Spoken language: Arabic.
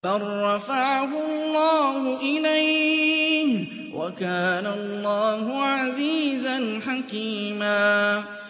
بَل رَّفَعَهُ اللَّهُ إِلَيْهِ ۚ وَكَانَ اللَّهُ عَزِيزًا حَكِيمًا